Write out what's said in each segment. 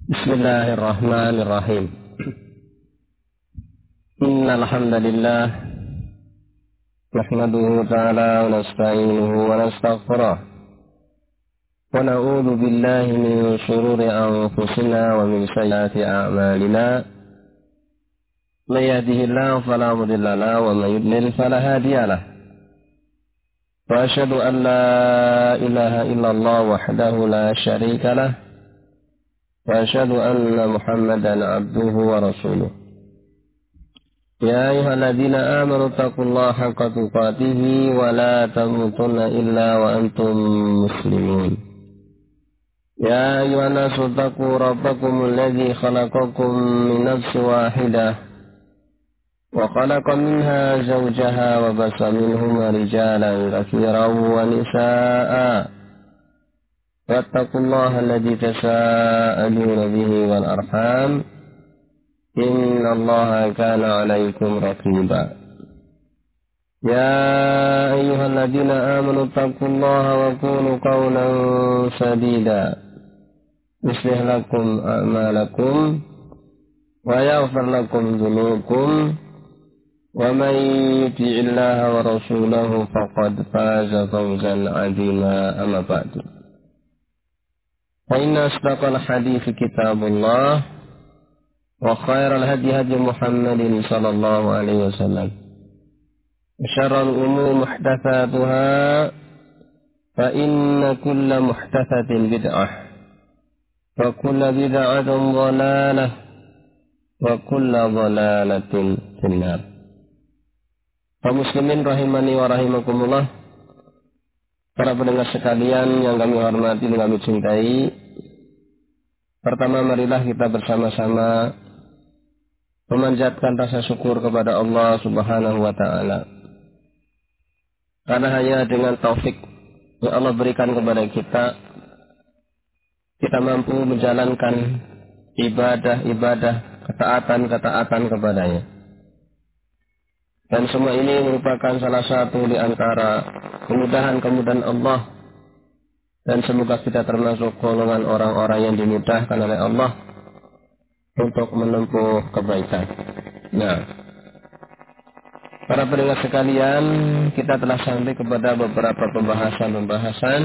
Bismillahirrahmanirrahim. Innal hamdalillah nahmaduhu ta'ala wa nasta'inuhu wa nastaghfiruh wa na'udzu billahi min shururi anfusina wa min sayyiati a'malina. May yahdihillahu fala mudilla lahu wa may yudlil fala hadiya lahu. Wa asyhadu an la ilaha illallah wahdahu la syarika lahu wa asyhadu anna Muhammadan abduhu wa rasuluh. Ya ayyuhalladzina amanu taqullaha haqqa tuqatih wa la tamutunna illa wa antum muslimun. Ya ayyuhan nasu taqu rabbakumul ladzi khalaqakum min nafsin wahidah wa khalaqa minha zawjaha wa bassa minhuma rijalan katsiran wa nisaa'a. Wattaqullaha alladzi tasaaluna bihi wal arham innallaha kana 'alaikum raqiba. Ya ayyuhalladzina amanu taqullaha wa qulu qawlan sadida yuslih lakum a'malakum wa yaghfir lakum dhunubakum wa man yuti'illaha wa rasulahu faqad faza fawzan 'azima. Amma ba'du. فإن أصدق الحديث كتاب الله وخير الهدي هدي محمد صلى الله عليه وسلم وشر الأمور محدثاتها فإن كل محدثة بدعة وكل بدعة ضلالة وكل ضلالة في النار. Kaum muslimin rahimani wa rahimakumullah, para pendengar sekalian yang kami hormati dan kami cintai, pertama marilah kita bersama-sama memanjatkan rasa syukur kepada Allah Subhanahu wa Ta'ala, karena hanya dengan taufik yang Allah berikan kepada kita mampu menjalankan ibadah-ibadah, ketaatan-ketaatan kepadanya. Dan semua ini merupakan salah satu di antara kemudahan-kemudahan Allah. Dan semoga kita termasuk golongan orang-orang yang dimudahkan oleh Allah untuk menempuh kebaikan. Nah, para pendengar sekalian, kita telah sampai kepada beberapa pembahasan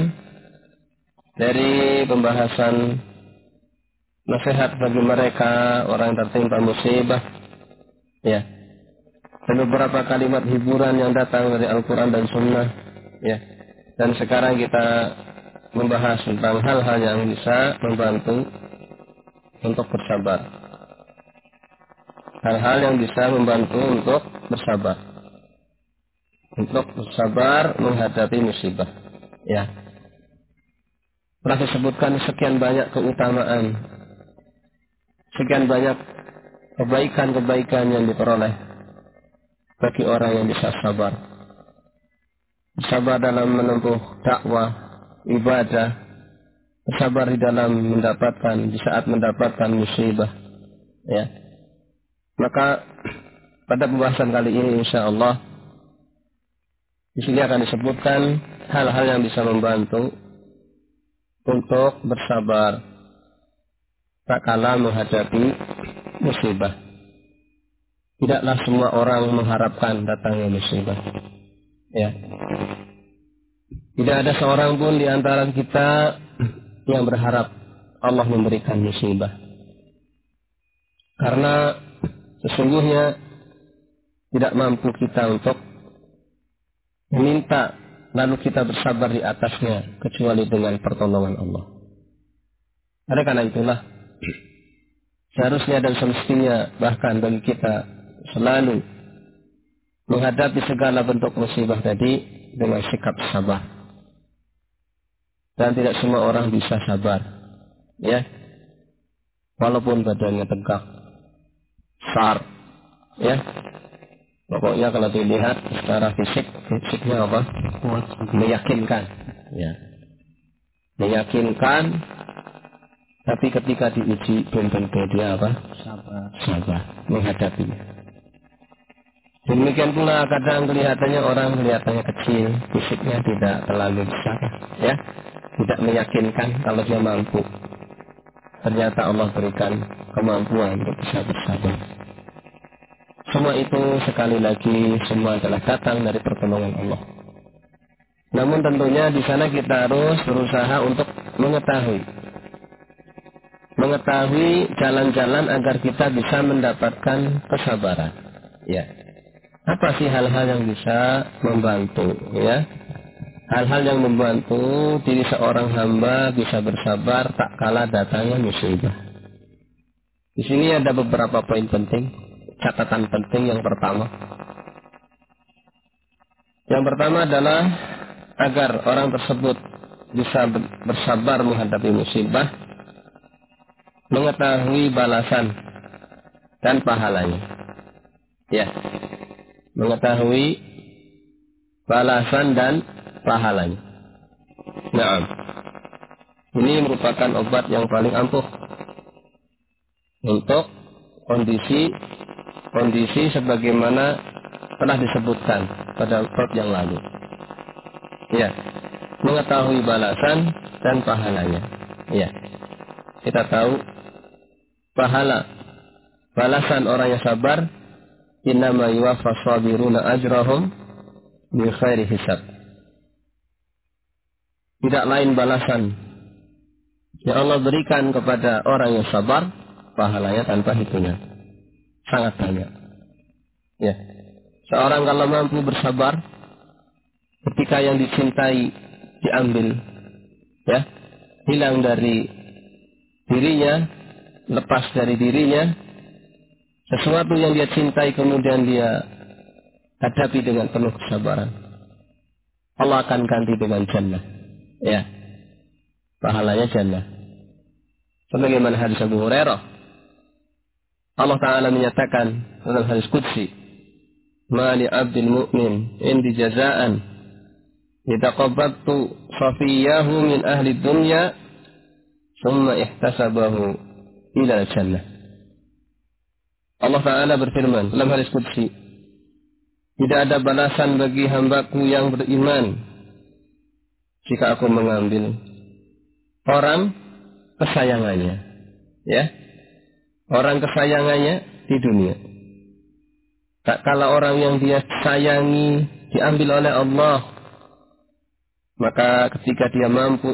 dari pembahasan nasihat bagi mereka orang yang tertimpa musibah, ya. Dan beberapa kalimat hiburan yang datang dari Al-Quran dan Sunnah, ya. Dan sekarang kita membahas tentang hal-hal yang bisa membantu untuk bersabar. Hal-hal yang bisa membantu untuk bersabar. Untuk bersabar menghadapi musibah, ya. Telah disebutkan sekian banyak keutamaan, sekian banyak kebaikan-kebaikan yang diperoleh bagi orang yang bisa sabar. Sabar dalam menempuh dakwah, ibadah, sabar di dalam di saat mendapatkan musibah, ya. Maka pada pembahasan kali ini insyaallah di sini akan disebutkan hal-hal yang bisa membantu untuk bersabar tak kala menghadapi musibah. Tidaklah semua orang mengharapkan datangnya musibah, ya. Tidak ada seorang pun di antara kita yang berharap Allah memberikan musibah. Karena sesungguhnya tidak mampu kita untuk meminta lalu kita bersabar di atasnya kecuali dengan pertolongan Allah. Oleh karena itulah seharusnya dan semestinya bahkan bagi kita selalu menghadapi segala bentuk musibah tadi dengan sikap sabar. Dan tidak semua orang bisa sabar, ya. Walaupun badannya tegak, besar, ya. Pokoknya kalau dilihat secara fisiknya apa? Kuat, meyakinkan, ya. Meyakinkan, tapi ketika diuji belum tentu dia apa? Sabar menghadapinya. Demikian pula kadang kelihatannya kecil, fisiknya tidak terlalu besar, ya, tidak meyakinkan kalau dia mampu. ternyata Allah berikan kemampuan untuk bisa bersabar. Semua itu sekali lagi semua adalah datang dari pertolongan Allah. Namun tentunya di sana kita harus berusaha untuk mengetahui jalan-jalan agar kita bisa mendapatkan kesabaran. Ya. Apa sih hal-hal yang bisa membantu, ya? Hal-hal yang membantu diri seorang hamba bisa bersabar tak kala datangnya musibah. Di sini ada beberapa poin penting, catatan penting yang pertama. Yang pertama adalah agar orang tersebut bisa bersabar menghadapi musibah, mengetahui balasan dan pahalanya. Ya, mengetahui balasan dan pahalanya. Nah, ini merupakan obat yang paling ampuh untuk kondisi sebagaimana telah disebutkan pada bab yang lalu. Ya, mengetahui balasan dan pahalanya. Ya, kita tahu balasan orang yang sabar, innama yuwaffas sabiruna ajrahum bi khairi hisab. Tidak lain balasan yang Allah berikan kepada orang yang sabar, pahalanya tanpa hitungan. Sangat banyak. Ya. Seorang kalau mampu bersabar ketika yang dicintai diambil, ya, hilang dari dirinya, lepas dari dirinya, sesuatu yang dia cintai kemudian dia hadapi dengan penuh kesabaran, Allah akan ganti dengan jannah. Ya, pahalanya jannah. Sebagaimana hadis Abu Hurairah, Allah Ta'ala menyatakan dalam hadis qudsi, ma li abdil mu'min indi jazaan itaqabbattu safiyahu min ahli dunya thumma ihtasabahu ila jannah. Allah Ta'ala berfirman dalam hadis qudsi, tidak ada balasan bagi hambaku yang beriman jika aku mengambil orang kesayangannya, ya, orang kesayangannya di dunia. Tak kala orang yang dia sayangi diambil oleh Allah, maka ketika dia mampu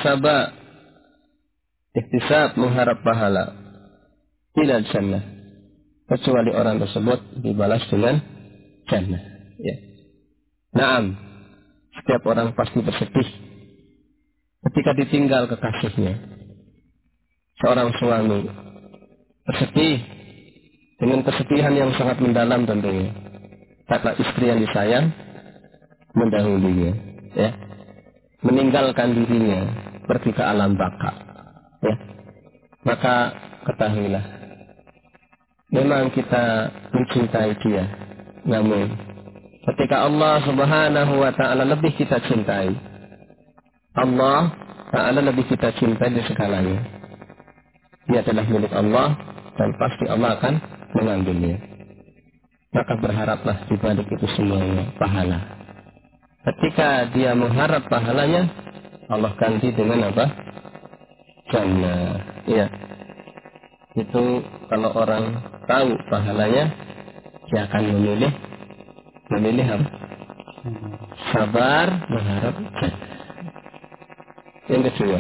ihtisab mengharap pahala, ila jannah, kecuali orang tersebut dibalas dengan jannah. Ya. Naam, setiap orang pasti bersedih ketika ditinggal kekasihnya. Seorang suami bersedih dengan kesedihan yang sangat mendalam tentunya, karena istri yang disayang mendahulunya, ya, meninggalkan dirinya pergi ke alam baka, ya. Maka ketahuilah, memang kita mencintai dia, namun ketika Allah Subhanahu wa Ta'ala lebih kita cintai, Allah Ta'ala lebih kita cintai di segalanya. Dia adalah milik Allah dan pasti Allah akan mengambilnya. Maka berharaplah di balik itu semuanya pahala. Ketika dia mengharap pahalanya, Allah ganti dengan apa? Jannah. Ya. Itu kalau orang tahu pahalanya, dia akan memilih apa? Sabar mengharap jannah. Yang kedua,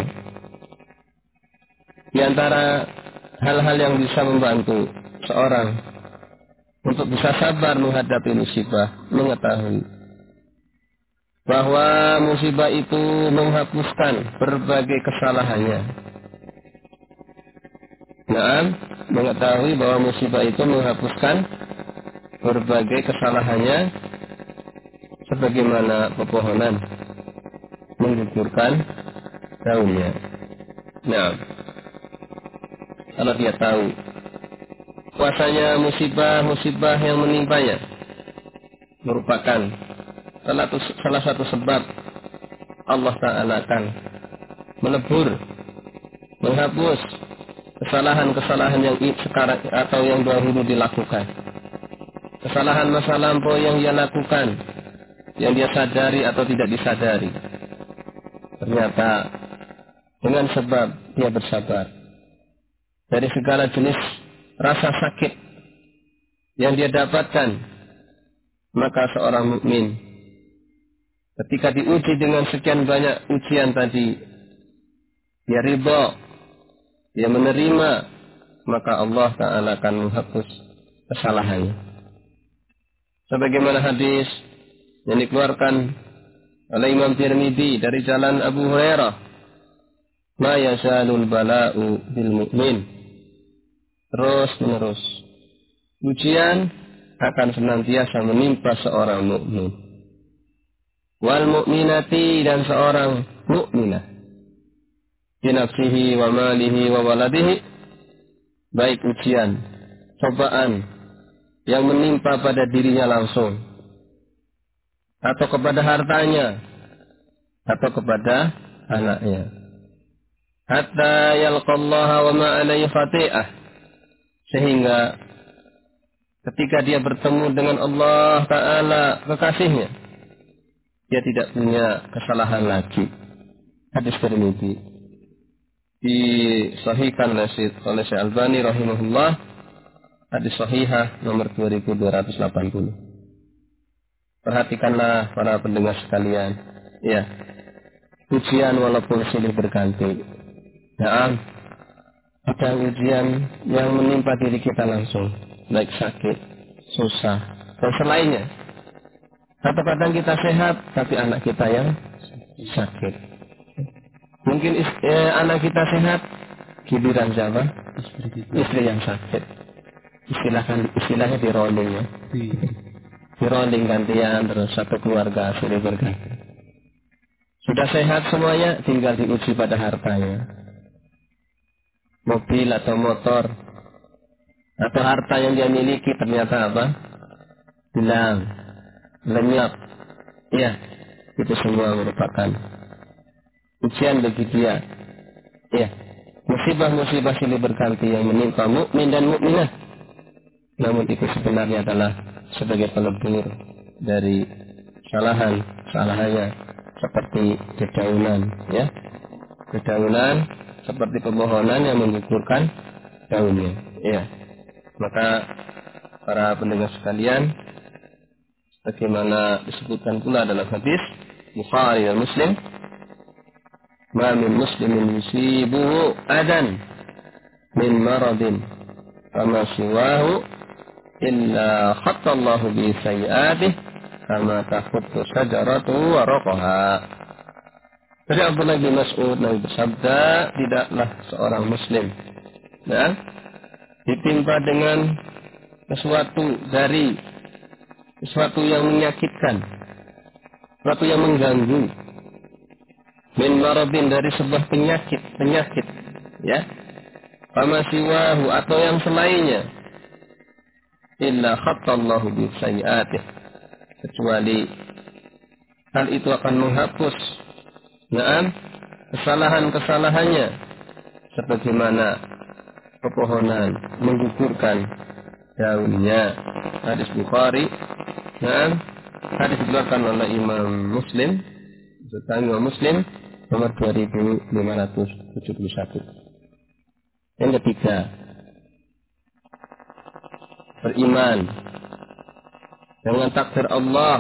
di antara hal-hal yang bisa membantu seorang untuk bisa sabar menghadapi musibah, mengetahui bahwa musibah itu menghapuskan berbagai kesalahannya. Nah, mengetahui bahwa musibah itu menghapuskan berbagai kesalahannya, sebagaimana pepohonan menggugurkan daunnya. Nah, kalau dia tahu bahwasanya musibah yang menimpanya merupakan salah satu sebab Allah Ta'ala akan menebur, menghapus kesalahan-kesalahan yang sekarang atau yang dahulu dilakukan, kesalahan masa lampau yang dia lakukan, yang dia sadari atau tidak disadari. Ternyata dengan sebab dia bersabar, dari segala jenis rasa sakit yang dia dapatkan, maka seorang mukmin ketika diuji dengan sekian banyak ujian tadi, dia ridha, dia menerima, maka Allah Ta'ala akan menghapus kesalahannya. Sebagaimana hadis yang dikeluarkan oleh Imam Tirmidzi dari jalan Abu Hurairah, ma yazalul bala'u bil mu'min, terus menerus ujian akan senantiasa menimpa seorang mukmin. Wal mu'minati, dan seorang mukminah, bi nafsihi wa malihi wa waladihi, baik ujian, cobaan yang menimpa pada dirinya langsung, atau kepada hartanya, atau kepada anaknya. Hatta yalqallaha wa ma alaihi khati'ah, sehingga ketika dia bertemu dengan Allah Ta'ala kekasihnya, dia tidak punya kesalahan lagi. Hadis Tirmidzi disahihkan oleh Syekh Albani rahimahullah, hadis sahihah nomor 2280. Perhatikanlah para pendengar sekalian, ya, ujian walaupun silih berganti. Ya, ada ujian yang menimpa diri kita langsung, baik sakit, susah, dan selainnya. Atau kadang kita sehat, tapi anak kita yang sakit. Mungkin anak kita sehat, giliran siapa? Istri yang sakit. Istilahnya di rolling ya. Di rolling gantian, terus satu keluarga silih berganti. Sudah sehat semuanya, tinggal diuji pada hartanya. Mobil atau motor, atau harta yang dia miliki ternyata apa? Hilang, lenyap. Ya, itu semua merupakan ujian bagi dia. Ya, musibah-musibah silih berganti yang menimpa mukmin dan mukminah. Namun itu sebenarnya adalah sebagai pelebur dari kesalahannya, seperti dedaunan, ya. Dedaunan seperti pemohonan yang menggugurkan daunnya. Ya. Maka para pendengar sekalian, bagaimana disebutkan pula dalam hadis Bukhari dan Muslim, ma min muslimin yusibuhu adan min maradin fama siwahu illa khattallahu bi sayyi'atih kama takhuttu syajaratu waraqaha. Dari Abdullah bin Mas'ud, Nabi bersabda, tidaklah seorang muslim ditimpa dengan sesuatu yang menyakitkan, sesuatu yang mengganggu, min maradin, dari sebuah penyakit, ya, fama siwahu, atau yang selainnya, illa khattallahu bi sayyi'atih, kecuali hal itu akan menghapus kesalahannya, sebagaimana pepohonan menggugurkan daunnya. Hadis Bukhari, hadis dikeluarkan oleh Imam Muslim, nomor 2571. Yang ketiga, beriman dengan takdir Allah.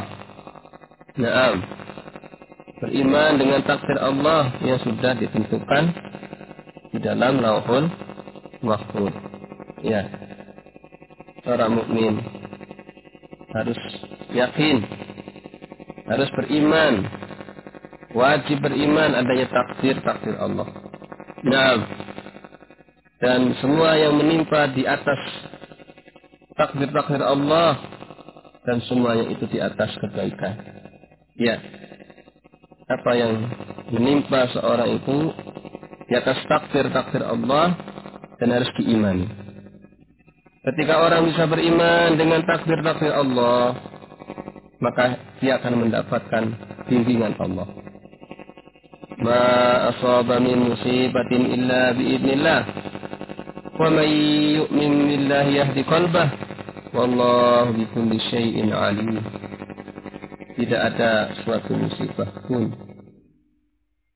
Beriman dengan takdir Allah yang sudah ditentukan di dalam Lauhul Mahfuz. Ya, seorang mukmin harus yakin, harus beriman, wajib beriman adanya takdir Allah. Dan semua yang menimpa di atas takdir Allah, dan semuanya itu di atas kebaikan. Ya, apa yang menimpa seorang itu di atas takdir Allah, dan harus diimani. Ketika orang bisa beriman dengan takdir Allah, maka dia akan mendapatkan bimbingan Allah. Ma asaba min musibatin illa biidznillah, wa man yu'min billahi yahdi qalbah, wallahu bikulli syai'in alim. Tidak ada suatu musibah pun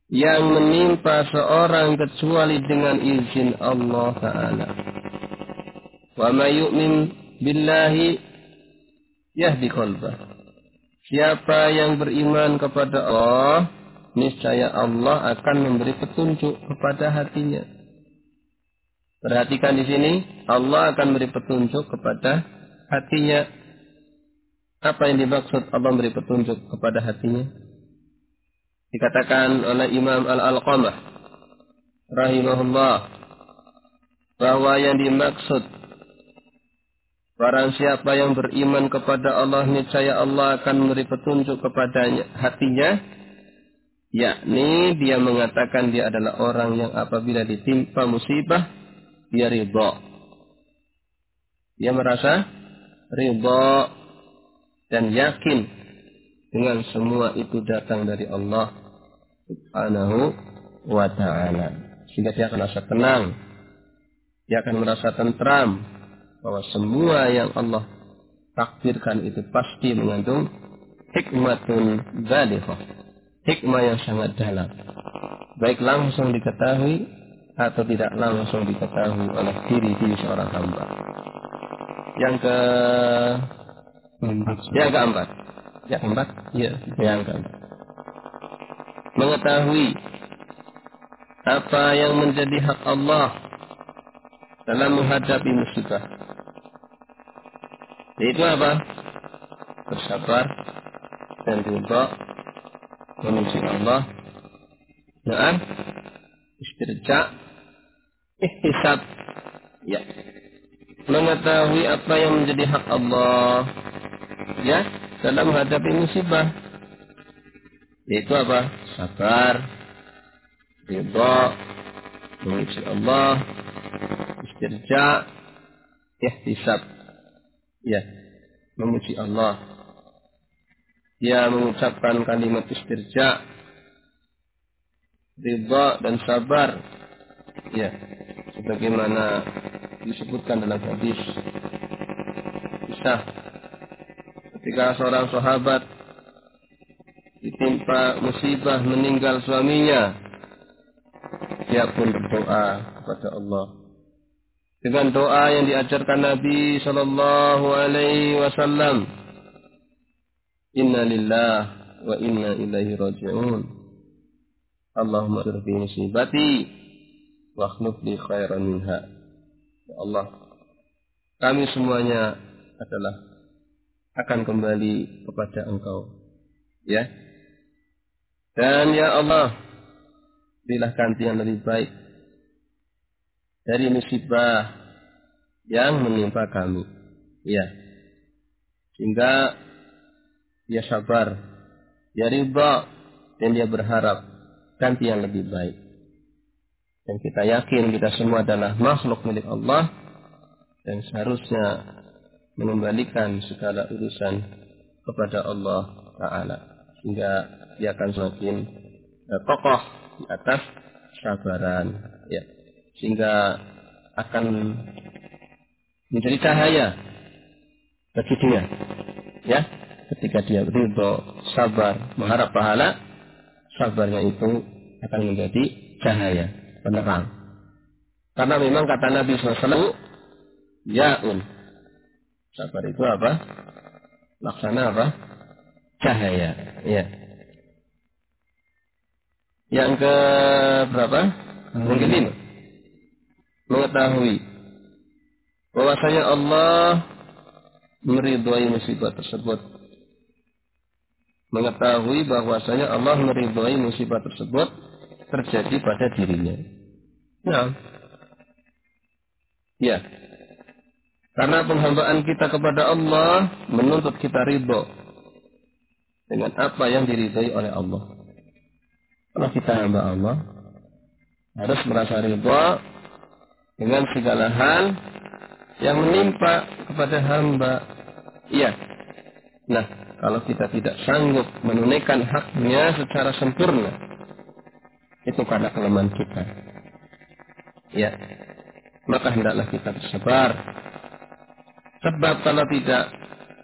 yang menimpa seorang kecuali dengan izin Allah Ta'ala. Wa may yu'min billahi yahdi qalbah. Siapa yang beriman kepada Allah, niscaya Allah akan memberi petunjuk kepada hatinya. Perhatikan di sini, Allah akan memberi petunjuk kepada hatinya. Apa yang dimaksud Allah memberi petunjuk kepada hatinya? Dikatakan oleh Imam Al-Alqamah rahimahullah bahwa yang dimaksud barang siapa yang beriman kepada Allah, niscaya Allah akan memberi petunjuk kepadanya hatinya, yakni dia mengatakan dia adalah orang yang apabila ditimpa musibah dia ridha. Dia merasa ridha dan yakin dengan semua itu datang dari Allah Subhanahu wa Ta'ala. Sehingga dia akan merasa tenang. Dia akan merasa tentram bahwa semua yang Allah takdirkan itu pasti mengandung hikmatun balighah. Hikmah yang sangat dalam. Baik langsung diketahui atau tidak langsung diketahui oleh diri seorang hamba. Yang keempat. Mengetahui apa yang menjadi hak Allah dalam menghadapi musibah. Yaitu apa? Bersabar dan ridha, memuji Allah. Naam, istirja, ihtisab. Ya. Mengetahui apa yang menjadi hak Allah, ya, dalam menghadapi musibah. Yaitu apa? Sabar, ridha, memuji Allah, istirja, ihtisab. Ya, memuji Allah. Dia mengucapkan kalimat istirja, ridha dan sabar. Ya, sebagaimana disebutkan dalam hadis kisah ketika seorang sahabat ditimpa musibah meninggal suaminya, dia pun berdoa kepada Allah dengan doa yang diajarkan Nabi Sallallahu Alaihi Wasallam. Inna lillahi wa inna ilaihi raji'un. Allahumma irfi musibati wa akhlif li khairan minha. Ya Allah, kami semuanya adalah akan kembali kepada Engkau. Ya. Dan ya Allah, berilah ganti yang lebih baik dari musibah yang menimpa kami. Ya. Sehingga dia sabar, dia ridha, dan dia berharap ganti yang lebih baik. Dan kita yakin kita semua adalah makhluk milik Allah dan seharusnya mengembalikan segala urusan kepada Allah Ta'ala. Sehingga dia akan semakin kokoh di atas sabaran. Ya. Sehingga akan menjadi cahaya bagi dia. Ya. Ketika dia ridha, sabar, mengharap pahala, sabarnya itu akan menjadi cahaya, penerang. Karena memang kata Nabi SAW, ya'un. Sabar itu apa? Laksana apa? Cahaya. Ya. Yang ke berapa? Yang kelima. Mengetahui bahwasanya Allah meridhai musibah tersebut. Mengetahui bahwasanya Allah meridhai musibah tersebut terjadi pada dirinya. Nah, ya, karena penghambaan kita kepada Allah menuntut kita ridho dengan apa yang diridhai oleh Allah. Kalau kita hamba Allah, harus merasa ridho dengan segala hal yang menimpa kepada hamba. Iya. Nah, kalau kita tidak sanggup menunaikan haknya secara sempurna, itu karena kelemahan kita. Ya, maka hendaklah kita bersabar. Sebab kalau tidak,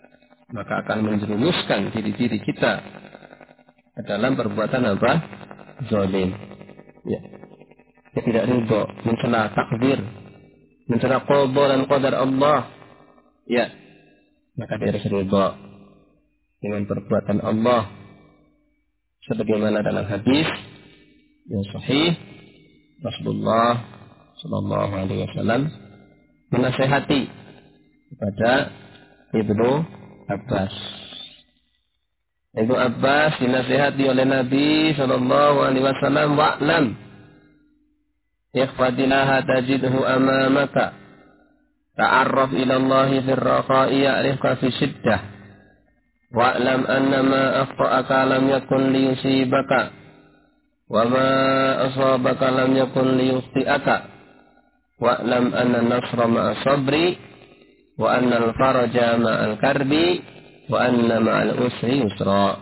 maka akan menjerumuskan diri-diri kita ke dalam perbuatan apa? zalim. Ya. Dia tidak ridho mencela takdir, mencela qada dan qadar Allah. Ya. Maka dia harus ridho dengan perbuatan Allah sebagaimana dalam hadis yang sahih Rasulullah sallallahu alaihi wasallam menasihati kepada Ibnu Abbas. Ibnu Abbas dinasihati oleh Nabi sallallahu alaihi wasallam, wa'lam ihfadillaha tajidhu amamaka ta'arraf ila Allah fil raqa'i ya'rifka fi shiddah wa'lam annama akhta'aka lam yakun liyusibaka wa ma asabaka lam yakun liyukhti'aka wa'lam anna nasra ma'a sabri wa anna al-faraja ma'al karbi wa anna ma'al usri yusra.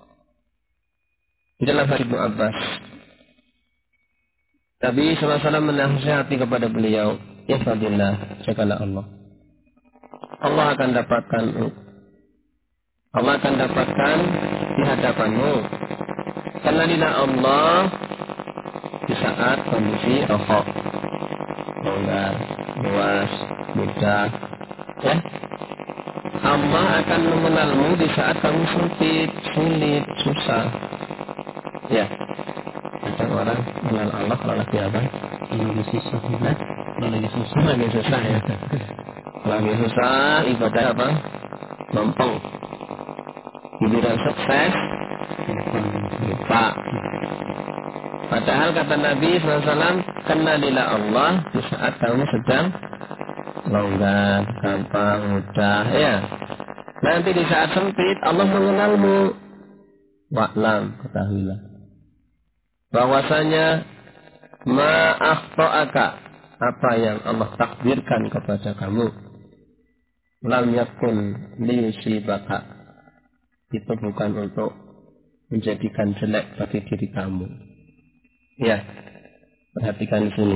Di dalam hadis Ibnu Abbas, Nabi SAW menasihati kepada beliau, ya fadillah, jagalah Allah. Allah akan dapatkan di hadapanmu. Kenalilah Allah di saat kondisi rokok, longgar, luas, mudah. Ya, Allah akan mengenalmu di saat kamu sempit, sulit, susah. Ya, ada orang mengenal Allah kalau lagi apa? Lagi susah. Lagi susah ya. Lagi susah, ibadah apa? Lempeng. Giliran sukses, lupa. Padahal kata Nabi SAW, kenalilah Allah di saat kamu sedang longgar, gampang, mudah. Ya. Nanti di saat sempit Allah mengenalmu. Wa'lam, ketahuilah bahwasanya ma'akhto'aka, apa yang Allah takdirkan kepada kamu, lam yakun liyusibaka, itu bukan untuk menjadikan jelek bagi diri kamu. Ya, perhatikan di sini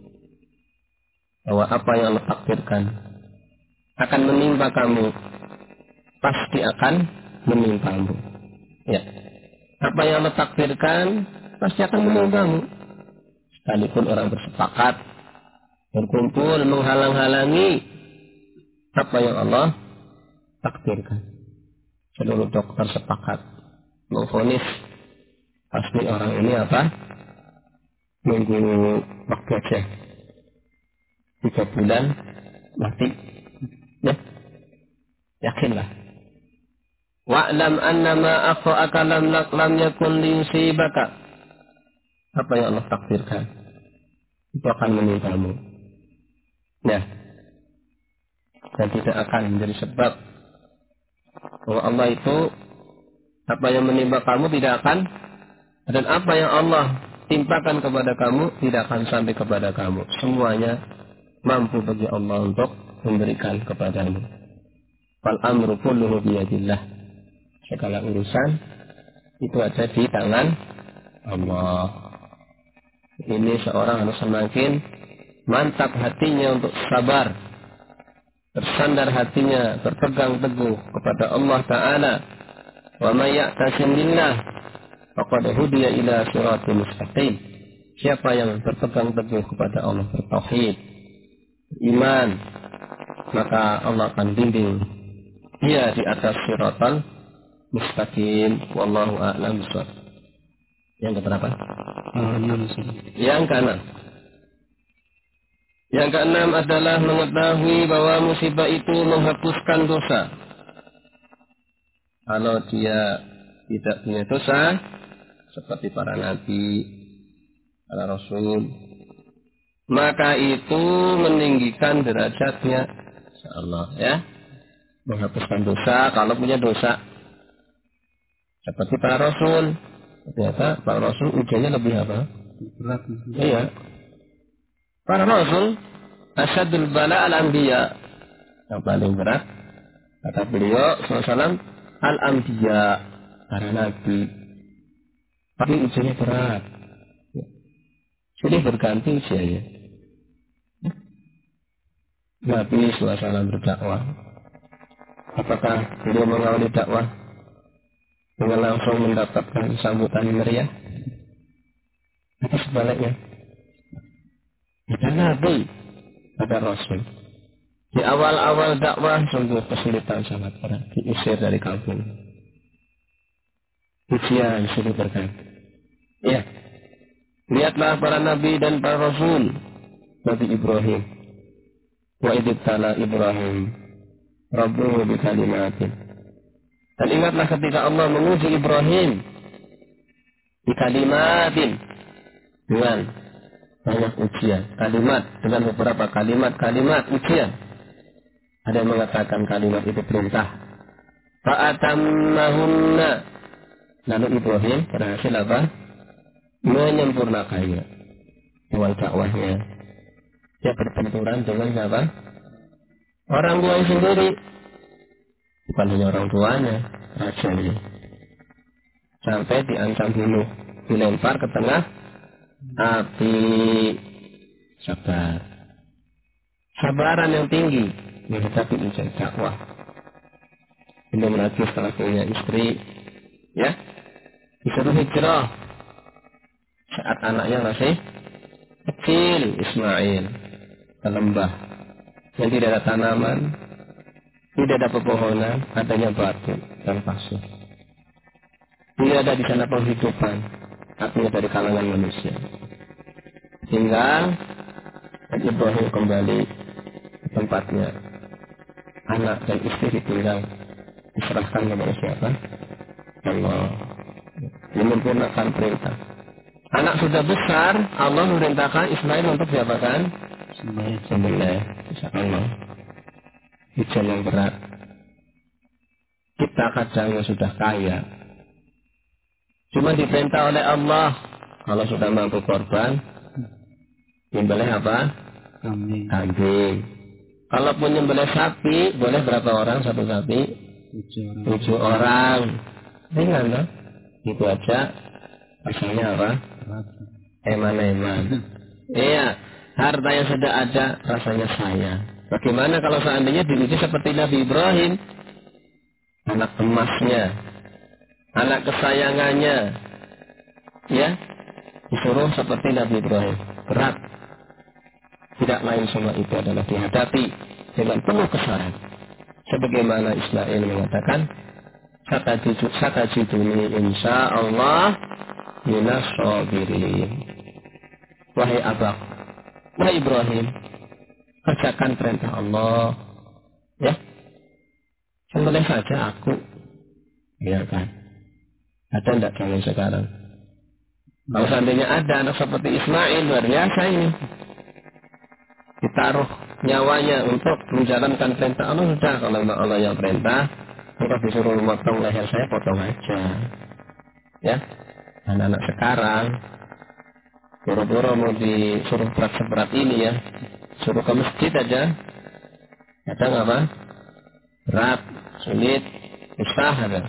bahwa apa yang Allah takdirkan akan menimpa kamu, pasti akan menimpamu. Ya, apa yang Allah takdirkan pasti akan menimpamu. Sekalipun orang bersepakat berkumpul menghalang-halangi apa yang Allah takdirkan, seluruh dokter sepakat memvonis pasti orang ini apa? Nunggu waktu aja 3 bulan mati. Ya, yakinlah. Wa'lam annama akha'aka lam yakun liyusibaka. Apa yang Allah takdirkan itu akan menimpamu. Nah, dan tidak akan menjadi sebab bahwa Allah itu apa yang menimpa kamu tidak akan, dan apa yang Allah timpakan kepada kamu tidak akan sampai kepada kamu. Semuanya mampu bagi Allah untuk memberikan kepadamu. Fal amru kulluhu biyadillah. Segala urusan itu ada di tangan Allah. Ini seorang harus semakin mantap hatinya untuk sabar, bersandar hatinya, berpegang teguh kepada Allah Ta'ala. Wa may ya'tasim billah faqad hudiya ila siratal mustaqim. Siapa yang berpegang teguh kepada Allah, bertauhid, iman, maka Allah akan bimbing dia di atas siratal mustaqim. Wallahu a'lam bishawab. Yang keberapa? Yang keenam. Yang keenam adalah mengetahui bahwa musibah itu menghapuskan dosa. Kalau dia tidak punya dosa, seperti para nabi, para rasul, maka itu meninggikan derajatnya. Insyaallah ya. Menghapuskan dosa kalau punya dosa. Seperti para rasul. Ternyata para rasul ujiannya lebih apa? Berat. Iya. Para rasul asyadul bala al-anbiya. Yang paling berat kata beliau SAW al-anbiya, para nabi. Tapi ujiannya berat. Jadi berganti ujiannya. Nabi SAW berdakwah. Apakah beliau mengawali dakwah dengan langsung mendapatkan sambutan meriah? sebaliknya. Ada nabi, ada rasul. Di awal-awal dakwah sungguh kesulitan sangat berat, diusir dari kampung. Ujian silih berganti. Ya, lihatlah para nabi dan para rasul. Nabi Ibrahim, wa idibtala Ibrahim Rabbuhu bi kalimatin. Dan ingatlah ketika Allah menguji Ibrahim di kalimatin, dengan banyak ujian, kalimat dengan beberapa kalimat ujian. Ada yang mengatakan kalimat itu perintah. Fa'atammahunna. Lalu Ibrahim berhasil apa? Menyempurnakannya. Dengan dakwahnya. Dia berbenturan dengan apa? Orang tuanya sendiri. Bukan hanya orang tuanya, rajanya. Sampai diancam bunuh, dilempar ke tengah api. Sabaran yang tinggi menghadapi ujian dakwah. Belum lagi setelah punya istri, ya, disuruh hijrah saat anaknya masih kecil, Ismail, ke lembah yang tidak ada tanaman, tidak ada pepohonan, adanya batu dan pasir. Tidak ada di sana penghidupan, artinya dari kalangan manusia. Tinggal Ibrahim kembali ke tempatnya. Anak dan istri ditinggal, diserahkan kepada siapa? Allah. Menyempurnakan perintah. Anak sudah besar, Allah memerintahkan Ismail untuk diapakan? Sembelih. Insya Allah. Ujian yang berat. Kita kadang sudah kaya, cuma diperintah oleh Allah, kalau sudah mampu korban, nyembelih apa? Kambing. Kalaupun nyembelih sapi, boleh berapa orang satu sapi? 7 orang. Ringan loh. Itu aja. Rasanya apa? Eman-eman. Iya. Harta yang sudah ada, rasanya sayang. Bagaimana kalau seandainya diuji seperti Nabi Ibrahim? Anak emasnya, anak kesayangannya, ya, disuruh seperti Nabi Ibrahim. Berat. Tidak lain semua itu adalah dihadapi dengan penuh kesabaran. Sebagaimana Ismail mengatakan, satajiduni insya Allah minas sabirin. Wahai abak, wahai Ibrahim, kerjakan perintah Allah, ya. Sembelih saja aku, ya kan? Ada tidak zaman sekarang? Kalau seandainya ada anak seperti Ismail, luar biasa ini. Ditaruh nyawanya untuk menjalankan perintah Allah, sudah. Kalau Allah yang perintah, maka disuruh memotong leher saya, potong aja. Ya, anak-anak sekarang boro-boro mau disuruh berat seberat ini ya, suruh ke masjid aja, kadang apa? Berat, sulit, susah ada.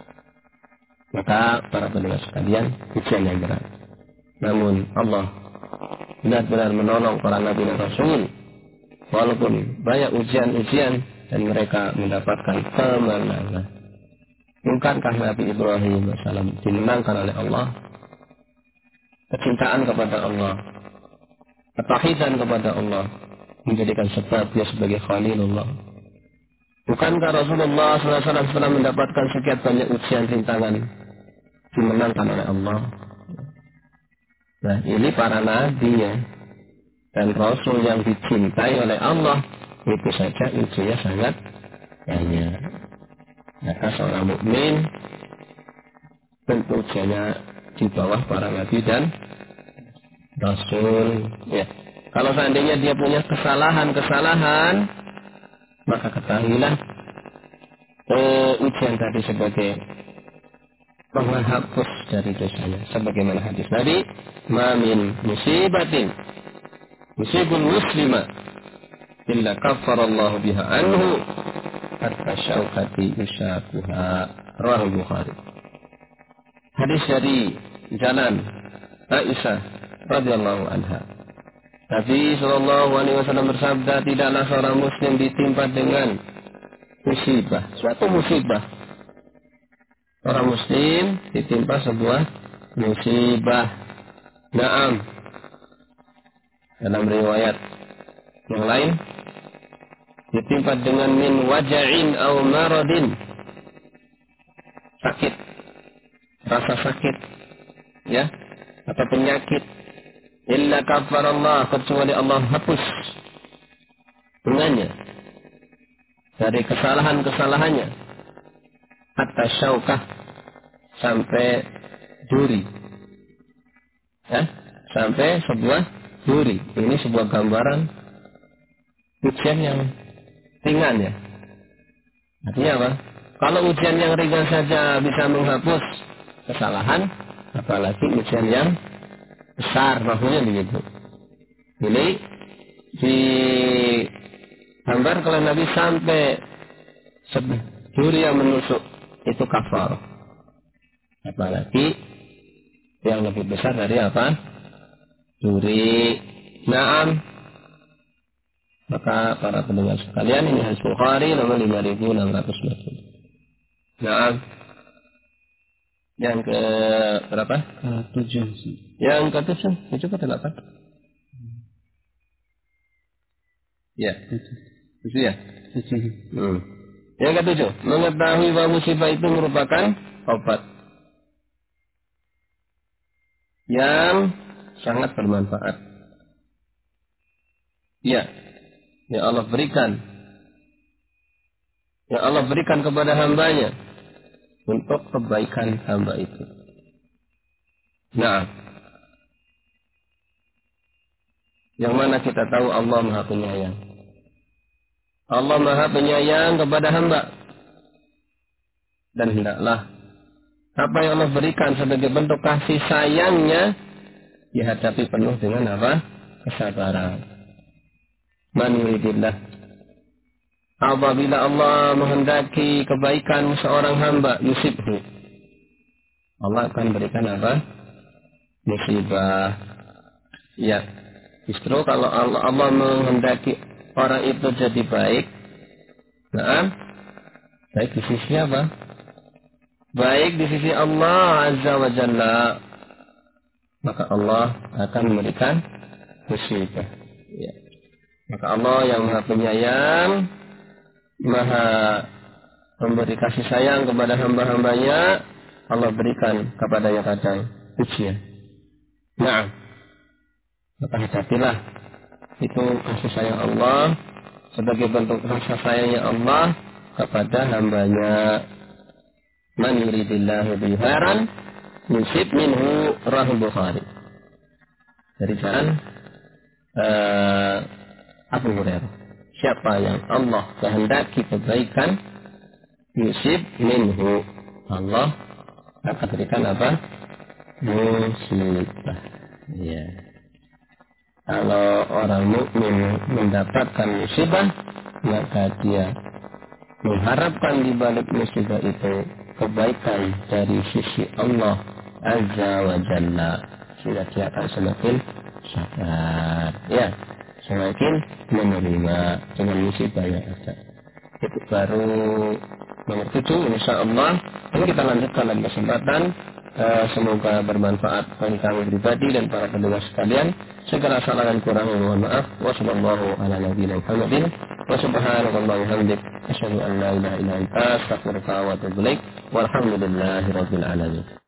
Maka para pendengar sekalian, ujian yang berat. Namun Allah benar-benar menolong para nabi dan rasul, walaupun banyak ujian-ujian dan mereka mendapatkan kemenangan. Bukankah Nabi Ibrahim AS dimenangkan oleh Allah? Kecintaan kepada Allah, ketahidan kepada Allah menjadikan sebab dia sebagai Khalilullah. Bukankah Rasulullah SAW setelah mendapatkan sekian banyak ujian rintangan dimenangkan oleh Allah? Nah, ini para nabi ya, dan Rasul yang dicintai oleh Allah, itu saja ujiannya sangat banyak. Maka seorang mukmin tentu ujiannya di bawah para nabi dan Rasul. Ya. Kalau seandainya dia punya kesalahan, maka ketahuilah ujian tadi sebagai penghapus dari dosanya. Sebagaimana hadis Nabi, "Ma min musibatin musibul muslima illa kaffarallahu biha anhu hatta syauqati yushakuha." Rawahu Bukhari. Hadis dari jalan Aisyah radhiyallahu anha. Nabi SAW bersabda, tidaklah seorang muslim ditimpa dengan musibah, suatu musibah. Orang muslim ditimpa sebuah musibah. Naam, Dalam riwayat yang lain ditimpa dengan min waja'in aw maradin, sakit, rasa sakit, ya, atau penyakit, illa kafarallah, kecuali Allah hapus dengannya dari kesalahan-kesalahannya, hatta syaukah, sampai duri, ya, sampai sebuah duri. Ini sebuah gambaran ujian yang ringan, ya. Artinya apa? Kalau ujian yang ringan saja bisa menghapus kesalahan, apalagi ujian yang besar, maksudnya begitu. Ini digambar kalau Nabi sampai duri yang menusuk, itu kafar. Apalagi yang lebih besar dari apa? Duri. Naam. Maka para pendengar sekalian, ini hadis Bukhari nomor 5640. Naam. Yang ke berapa? Tujuh. Yang ke tujuh ke delapan? Ya. Tujuh ya? Tujuh. Yang ke tujuh, mengetahui bahwa musibah itu merupakan obat yang sangat bermanfaat. Ya, yang Allah berikan kepada hambanya untuk kebaikan hamba itu. Nah, yang mana kita tahu Allah Maha Penyayang. Allah Maha Penyayang kepada hamba. Dan hendaklah apa yang Allah berikan sebagai bentuk kasih sayangnya dihadapi penuh dengan apa? Kesabaran. Man yuridillah, apabila Allah menghendaki kebaikan seorang hamba, yusibhu, Allah akan berikan apa? Musibah. Ya, justru kalau Allah menghendaki orang itu jadi baik, nah, baik di sisi apa? Baik di sisi Allah Azza wa Jalla, maka Allah akan memberikan musibah. Ya. Maka Allah yang Maha Penyayang, Maha memberi kasih sayang kepada hamba-hambanya, Allah berikan kepadanya kadang ujian. Nah, maka hati-hatilah, itu kasih sayang Allah sebagai bentuk kasih sayangnya Allah kepada hambanya. Man yuridillahu bihi khairan yusib minhu, rawahu Bukhari. Dari jalan Abu Hurairah. Siapa yang Allah kehendaki kebaikan, yusib minhu, Allah akan berikan apa? Musibah. Ya. Kalau orang mukmin mendapatkan musibah, maka dia mengharapkan di balik musibah itu kebaikan dari sisi Allah Azza wa Jalla, sehingga dia akan semakin sabar, ya, semakin menerima dengan musibah yang ada. Itu baru nomor 7, insyaallah. Ini kita lanjutkan dalam kesempatan. Semoga bermanfaat bagi kami pribadi dan para pendengar sekalian. Segala salah dan kurang mohon maaf. Wassallallahu ala nabiyina Muhammadin wa subhanallahi wa bihamdihi asyhadu an la ilaha illa anta astaghfiruka wa atubu ilaik. Walhamdulillahirabbil alamin.